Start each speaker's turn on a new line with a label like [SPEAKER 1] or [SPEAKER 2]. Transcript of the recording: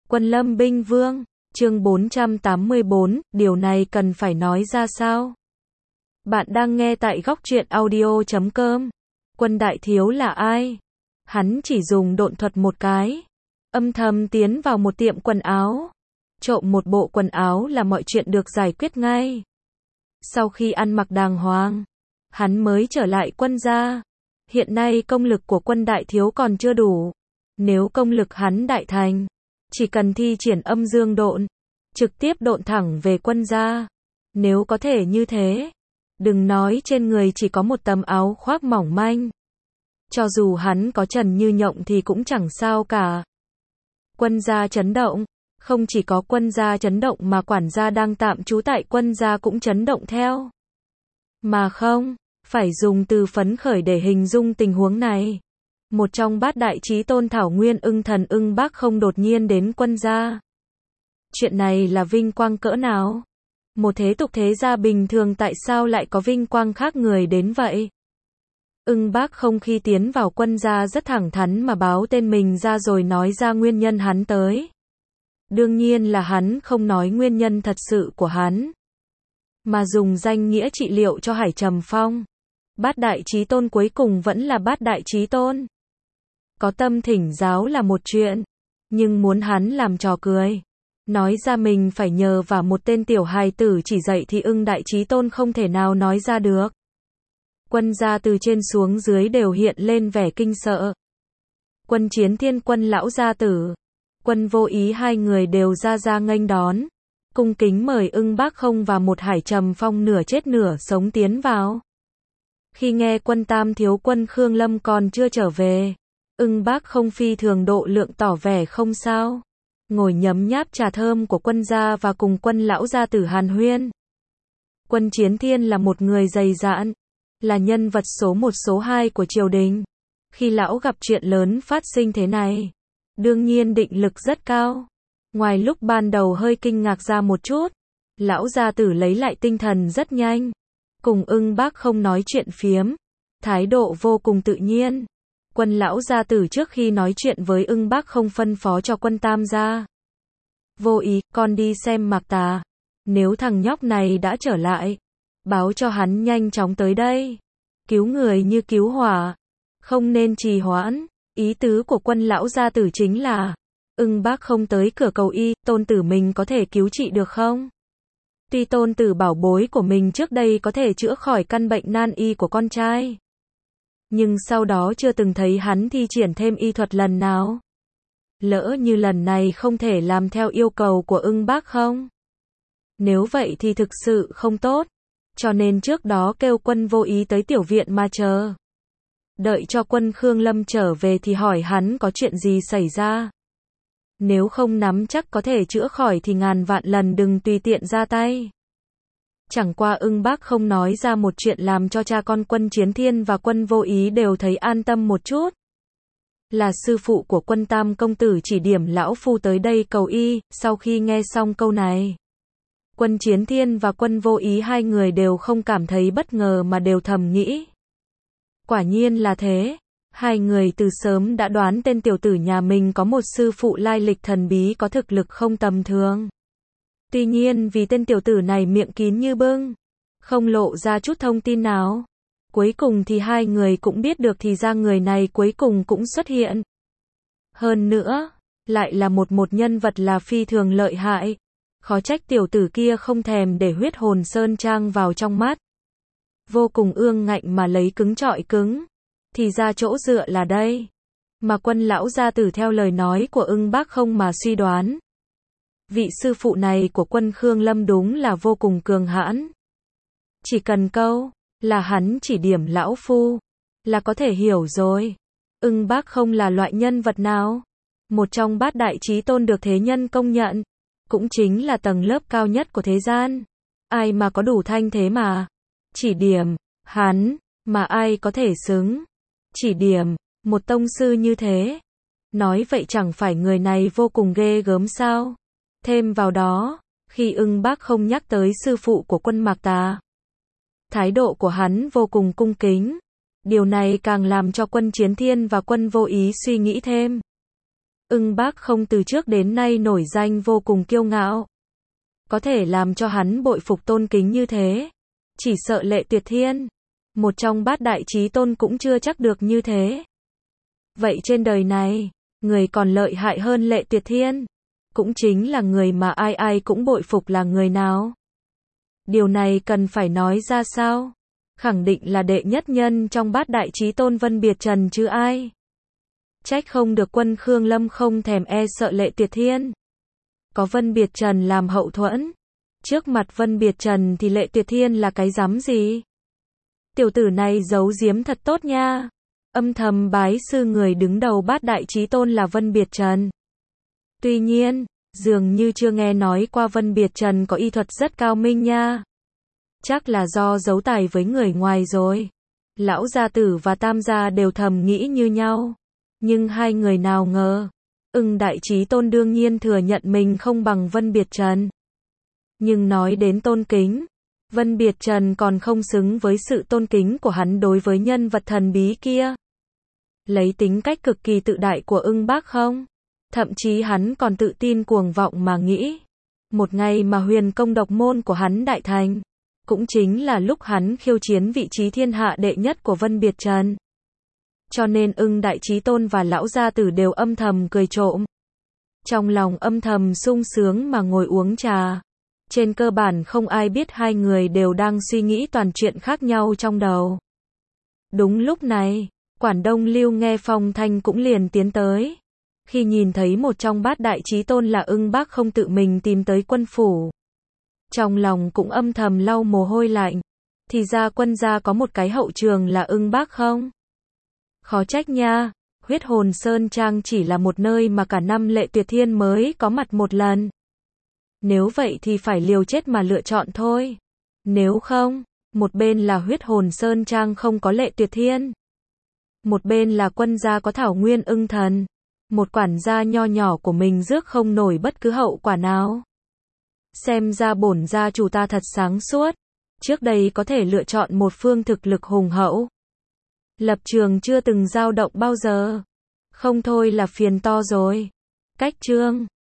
[SPEAKER 1] Quân Lâm binh vương, chương 484, điều này cần phải nói ra sao? Bạn đang nghe tại góc truyện audio.com. Quân đại thiếu là ai? Hắn chỉ dùng độn thuật một cái, âm thầm tiến vào một tiệm quần áo, trộm một bộ quần áo là mọi chuyện được giải quyết ngay. Sau khi ăn mặc đàng hoàng, hắn mới trở lại quân gia. Hiện nay công lực của quân đại thiếu còn chưa đủ. Nếu công lực hắn đại thành, chỉ cần thi triển âm dương độn, trực tiếp độn thẳng về quân gia. Nếu có thể như thế, đừng nói trên người chỉ có một tấm áo khoác mỏng manh, cho dù hắn có trần như nhộng thì cũng chẳng sao cả. Quân gia chấn động, không chỉ có quân gia chấn động mà quản gia đang tạm trú tại quân gia cũng chấn động theo. Mà không, phải dùng từ phấn khởi để hình dung tình huống này. Một trong bát đại chí tôn Thảo Nguyên Ưng Thần Ưng Bác Không đột nhiên đến quân gia. Chuyện này là vinh quang cỡ nào? Một thế tục thế gia bình thường tại sao lại có vinh quang khác người đến vậy? Ưng Bác Không khi tiến vào quân gia rất thẳng thắn mà báo tên mình ra rồi nói ra nguyên nhân hắn tới. Đương nhiên là hắn không nói nguyên nhân thật sự của hắn, mà dùng danh nghĩa trị liệu cho Hải Trầm Phong. Bát đại chí tôn cuối cùng vẫn là bát đại chí tôn. Có tâm thỉnh giáo là một chuyện, nhưng muốn hắn làm trò cười, nói ra mình phải nhờ vào một tên tiểu hài tử chỉ dạy thì Ưng đại chí tôn không thể nào nói ra được. Quân gia từ trên xuống dưới đều hiện lên vẻ kinh sợ. Quân Chiến Thiên, Quân lão gia tử, Quân Vô Ý hai người đều ra nghênh đón, cung kính mời Ưng Bác Không và một Hải Trầm Phong nửa chết nửa sống tiến vào. Khi nghe Quân Tam thiếu Quân Khương Lâm còn chưa trở về, Ưng Bác Không phi thường độ lượng tỏ vẻ không sao, ngồi nhấm nháp trà thơm của quân gia và cùng Quân lão gia tử hàn huyên. Quân Chiến Thiên là một người dày dạn, là nhân vật số 1 số 2 của triều đình. Khi lão gặp chuyện lớn phát sinh thế này, đương nhiên định lực rất cao. Ngoài lúc ban đầu hơi kinh ngạc ra một chút, lão gia tử lấy lại tinh thần rất nhanh, cùng Ưng Bác Không nói chuyện phiếm, thái độ vô cùng tự nhiên. Quân lão gia tử trước khi nói chuyện với Ưng Bác Không phân phó cho Quân Tam gia: Vô Ý, con đi xem Mạc Tà. Nếu thằng nhóc này đã trở lại, báo cho hắn nhanh chóng tới đây. Cứu người như cứu hỏa, không nên trì hoãn. Ý tứ của Quân lão gia tử chính là, Ưng Bác Không tới cửa cầu y, tôn tử mình có thể cứu trị được không? Tuy tôn tử bảo bối của mình trước đây có thể chữa khỏi căn bệnh nan y của con trai, nhưng sau đó chưa từng thấy hắn thi triển thêm y thuật lần nào. Lỡ như lần này không thể làm theo yêu cầu của Ưng Bác Không, nếu vậy thì thực sự không tốt. Cho nên trước đó kêu Quân Vô Ý tới tiểu viện mà chờ. Đợi cho Quân Khương Lâm trở về thì hỏi hắn có chuyện gì xảy ra. Nếu không nắm chắc có thể chữa khỏi thì ngàn vạn lần đừng tùy tiện ra tay. Chẳng qua Ưng Bác Không nói ra một chuyện làm cho cha con Quân Chiến Thiên và Quân Vô Ý đều thấy an tâm một chút. Là sư phụ của Quân Tam công tử chỉ điểm lão phu tới đây cầu y. Sau khi nghe xong câu này, Quân Chiến Thiên và Quân Vô Ý hai người đều không cảm thấy bất ngờ mà đều thầm nghĩ. Quả nhiên là thế. Hai người từ sớm đã đoán tên tiểu tử nhà mình có một sư phụ lai lịch thần bí có thực lực không tầm thường. Tuy nhiên vì tên tiểu tử này miệng kín như bưng, không lộ ra chút thông tin nào. Cuối cùng thì hai người cũng biết được thì ra người này cuối cùng cũng xuất hiện. Hơn nữa, lại là một nhân vật là phi thường lợi hại. Khó trách tiểu tử kia không thèm để huyết hồn sơn trang vào trong mắt. Vô cùng ương ngạnh mà lấy cứng trọi cứng. Thì ra chỗ dựa là đây. Mà Quân lão gia tử theo lời nói của Ưng Bác Không mà suy đoán, vị sư phụ này của Quân Khương Lâm đúng là vô cùng cường hãn. Chỉ cần câu là hắn chỉ điểm lão phu là có thể hiểu rồi. Ưng Bác Không là loại nhân vật nào? Một trong bát đại chí tôn được thế nhân công nhận, cũng chính là tầng lớp cao nhất của thế gian. Ai mà có đủ thanh thế mà chỉ điểm hắn, mà ai có thể xứng chỉ điểm một tông sư như thế? Nói vậy chẳng phải người này vô cùng ghê gớm sao? Thêm vào đó, khi Ưng Bác Không nhắc tới sư phụ của Quân Mạc Tà, thái độ của hắn vô cùng cung kính. Điều này càng làm cho Quân Chiến Thiên và Quân Vô Ý suy nghĩ thêm. Ưng Bác Không từ trước đến nay nổi danh vô cùng kiêu ngạo. Có thể làm cho hắn bội phục tôn kính như thế. Chỉ sợ Lệ Tuyệt Thiên, một trong bát đại chí tôn cũng chưa chắc được như thế. Vậy trên đời này, người còn lợi hại hơn Lệ Tuyệt Thiên, cũng chính là người mà ai ai cũng bội phục là người nào? Điều này cần phải nói ra sao? Khẳng định là đệ nhất nhân trong bát đại chí tôn Vân Biệt Trần chứ ai. Trách không được quân Khương Lâm không thèm e sợ Lệ Tuyệt Thiên. Có Vân Biệt Trần làm hậu thuẫn. Trước mặt Vân Biệt Trần thì Lệ Tuyệt Thiên là cái dám gì? Tiểu tử này giấu giếm thật tốt nha. Âm thầm bái sư người đứng đầu bát đại chí tôn là Vân Biệt Trần. Tuy nhiên, dường như chưa nghe nói qua Vân Biệt Trần có y thuật rất cao minh nha. Chắc là do giấu tài với người ngoài rồi. Lão gia tử và Tam gia đều thầm nghĩ như nhau. Nhưng hai người nào ngờ, Ưng đại chí tôn đương nhiên thừa nhận mình không bằng Vân Biệt Trần. Nhưng nói đến tôn kính, Vân Biệt Trần còn không xứng với sự tôn kính của hắn đối với nhân vật thần bí kia. Lấy tính cách cực kỳ tự đại của Ưng Bác Không, thậm chí hắn còn tự tin cuồng vọng mà nghĩ, một ngày mà huyền công độc môn của hắn đại thành, cũng chính là lúc hắn khiêu chiến vị trí thiên hạ đệ nhất của Vân Biệt Trần. Cho nên Ưng đại chí tôn và lão gia tử đều âm thầm cười trộm. Trong lòng âm thầm sung sướng mà ngồi uống trà. Trên cơ bản không ai biết hai người đều đang suy nghĩ toàn chuyện khác nhau trong đầu. Đúng lúc này, Quản Đông Lưu nghe phong thanh cũng liền tiến tới. Khi nhìn thấy một trong bát đại chí tôn là Ưng Bác Không tự mình tìm tới quân phủ. Trong lòng cũng âm thầm lau mồ hôi lạnh. Thì ra quân gia có một cái hậu trường là Ưng Bác Không. Khó trách nha, Huyết Hồn Sơn Trang chỉ là một nơi mà cả năm Lệ Tuyệt Thiên mới có mặt một lần. Nếu vậy thì phải liều chết mà lựa chọn thôi. Nếu không, một bên là Huyết Hồn Sơn Trang không có Lệ Tuyệt Thiên. Một bên là quân gia có Thảo Nguyên Ưng Thần. Một quản gia nho nhỏ của mình rước không nổi bất cứ hậu quả nào. Xem ra bổn gia chủ ta thật sáng suốt. Trước đây có thể lựa chọn một phương thực lực hùng hậu. Lập trường chưa từng dao động bao giờ. Không thôi là phiền to rồi. Cách chương